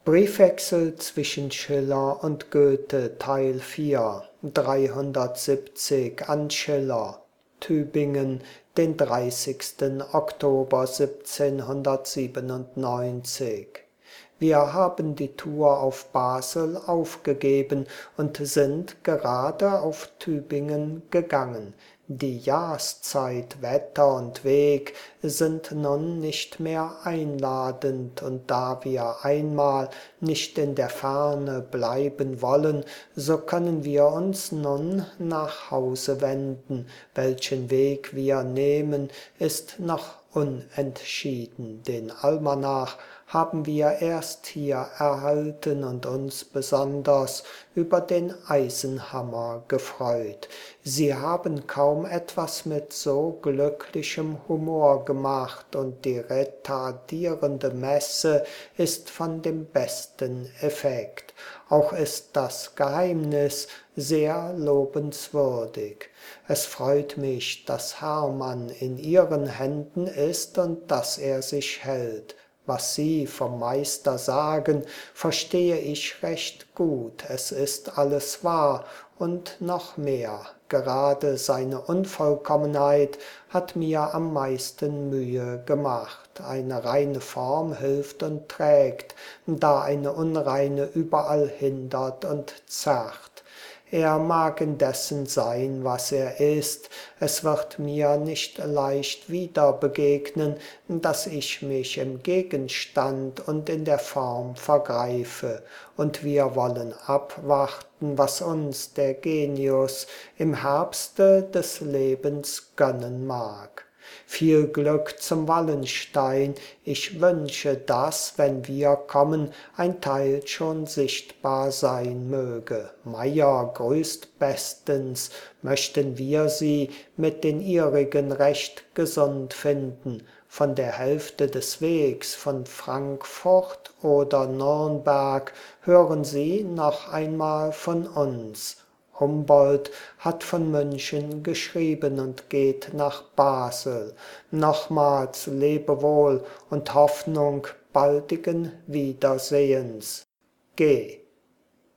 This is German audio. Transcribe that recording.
Briefwechsel zwischen Schiller und Goethe, Teil 4, 370 an Schiller, Tübingen, den 30. Oktober 1797. Wir haben die Tour auf Basel aufgegeben und sind gerade auf Tübingen gegangen. Die Jahrszeit, Wetter und Weg sind nun nicht mehr einladend, und da wir einmal nicht in der Ferne bleiben wollen, so können wir uns nun nach Hause wenden. Welchen Weg wir nehmen, ist noch unentschieden. Den Almanach haben wir erst hier erhalten und uns besonders über den Eisenhammer gefreut. Sie haben kaum etwas mit so glücklichem Humor gemacht, und die retardierende Messe ist von dem besten Effekt. Auch ist das Geheimnis sehr lobenswürdig. Es freut mich, dass Hermann in Ihren Händen ist und dass er sich hält. Was Sie vom Meister sagen, verstehe ich recht gut. Es ist alles wahr und noch mehr. Gerade seine Unvollkommenheit hat mir am meisten Mühe gemacht. Eine reine Form hilft und trägt, da eine unreine überall hindert und zerrt. Er mag indessen sein, was er ist. Es wird mir nicht leicht wieder begegnen, dass ich mich im Gegenstand und in der Form vergreife. Und wir wollen abwarten, was uns der Genius im Herbste des Lebens gönnen mag. Viel Glück zum Wallenstein, ich wünsche, dass, wenn wir kommen, ein Teil schon sichtbar sein möge. Meyer grüßt bestens, möchten wir Sie mit den Ihrigen recht gesund finden. Von der Hälfte des Wegs von Frankfurt oder Nürnberg hören Sie noch einmal von uns. Humboldt hat von München geschrieben und geht nach Basel. Nochmals Lebewohl und Hoffnung baldigen Wiedersehens. Geh.